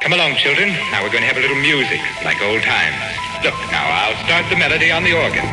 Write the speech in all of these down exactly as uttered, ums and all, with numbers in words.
Come along, children. Now we're going to have a little music, like old times. Look, now I'll start the melody on the organ.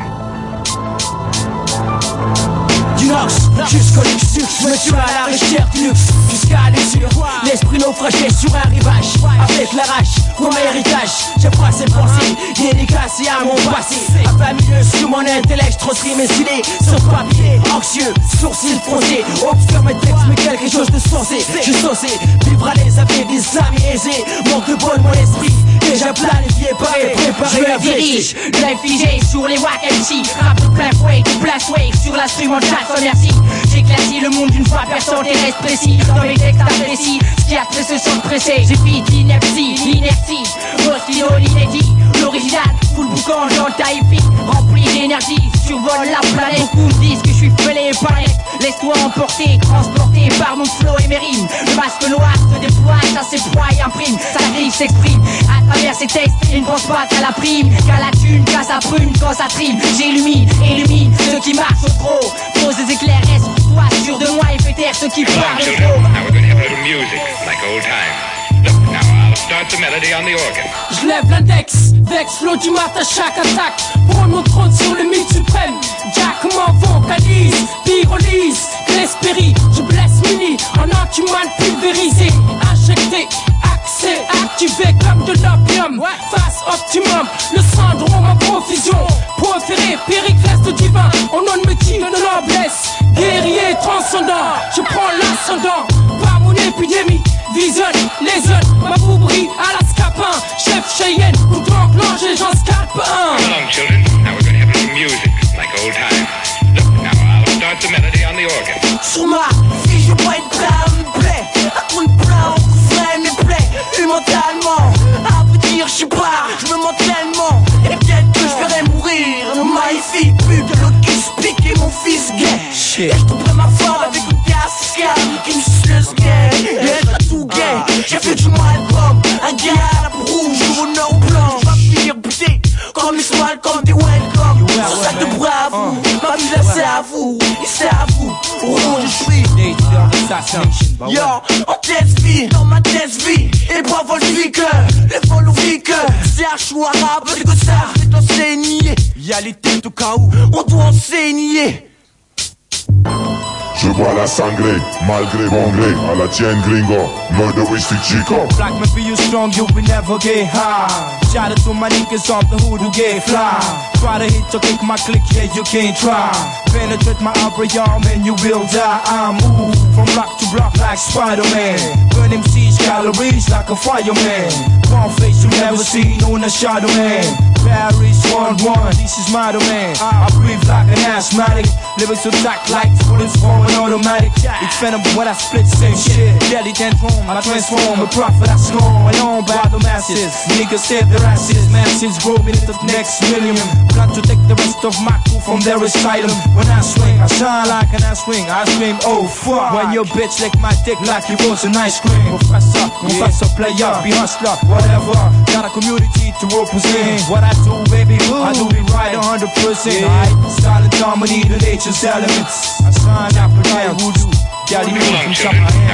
Du nox, jusqu'au luxe, je me tue à la recherche du luxe, jusqu'à l'usure. L'esprit naufragé sur un rivage, avec la rage, comme héritage. J'ai pas ces pensées, dédicacées à mon passé. Affamileux sur mon intellect, je transcris mes idées sur papier, anxieux, sourcils froncés. Obscur mes textes, mais quelque chose de sensé. Je suis saucé, vivre à l'aise avec des amis aisés. Manque de bol, mon esprit, déjà planifié, paré, préparé. Je me dirige, l'œil figé sur les wack M C. Rap de plein fouet, du blast wave sur l'instrument de Jackson, merci. J'éclaircis le monde d'une fois, personne n'est reste précis. Dans mes textes apprécis, ce qui a fait se sent pressé. J'ai fait l'ineptie, l'inertie, Rostino, l'inédit. L'original, full boucan, genre taïfi. Rempli d'énergie, survole la planète. Beaucoup me disent que je suis fêlé par l'air. Laisse-toi emporter, transporté par mon flow et mes rimes. Le masque noir se déploie, ça s'éploie et imprime. Sa griffe s'exprime à travers ses textes. Il ne pense pas qu'à la prime, qu'à la thune, qu'à sa prune, quand ça trime. J'illumine, illumine ceux qui marchent au trop. Pose des éclairs, reste pour toi, sûr de moi et fais taire ceux qui parlent trop. Now we're going to have a little music, like old times. Look, now I'll start the melody on the organ. Je lève l'index, vex, flot du mat à chaque attaque. Prends mon trône sur le mythe suprême. Jack m'en vocalise, pyrolise, Glesperi. Je blesse Mini en anti-man pulvérisé, injecté, accès, activé comme de l'opium. Face optimum, le syndrome en profusion. Proféré, Périclès de divin, en nom de métier de noblesse. Guerrier transcendant, je prends l'ascendant. Par mon épidémie, visionne les zones, ma boubrie à la scapin. Chef Cheyenne, pour t'enclencher, j'en scalpe un. Come along, children. Now we're going to have a little music, like old times. Look, now I'll start the melody on the organ. Sur ma vie, je vois une plaie, me plaît. À coup de plein, on ferait mes plaies. Et mentalement, à vous dire, je suis pas, je me mens tellement. Et peut-être que je verrai mourir. Ma fille pute, l'autre qui se pique et mon fils gay. Et je trouverai ma femme avec une cascade qui me suce gay. Et elle a tout gay. J'ai fait du mal comme un gars à la rouge, au nord blanc. Va finir buté comme les smalls, comme des welcome. Sur sac de bravo, ma vie là c'est à vous, et c'est à vous. Rouge, je suis. Yo, en tête vie, dans ma tête vie. Et bravo le vique, les vols au vique. C'est un chou arabe, c'est que ça, c'est enseigné. Y'a les têtes au cas où, on doit enseigner. Je vois la sangrée, malgré mon gré, à la tienne gringo, murder with sweet chico. Black man be you strong, you will never get high. Shout out to my niggas off the hood who get fly. Try to hit or kick my click, yeah you can't try. Penetrate my upper arm and you will die. I move from block to block like Spider-Man. Burn M C's calories like a fireman. One face you never seen on a shadow man. Paris one one, this is my domain. I breathe like an asthmatic, lyrics attack like bullets from an automatic. It's venom when I split same shit. Deadly tantrum, I transform a prophet I scorn. Alone by the masses, niggas save their asses. Masses grow me to the next million. Got to take the rest of my crew from their asylum. When I swing, I shine like an ice swing. I scream, oh fuck. When your bitch lick my dick like it was an ice cream. Professor, professor, player, be hustler, whatever. Got a community to represent. What I do, baby, boo, I do it right one hundred percent. Right? Silent harmony, the nature's elements. I sign up and I voodoo. Got the music from top of my hand.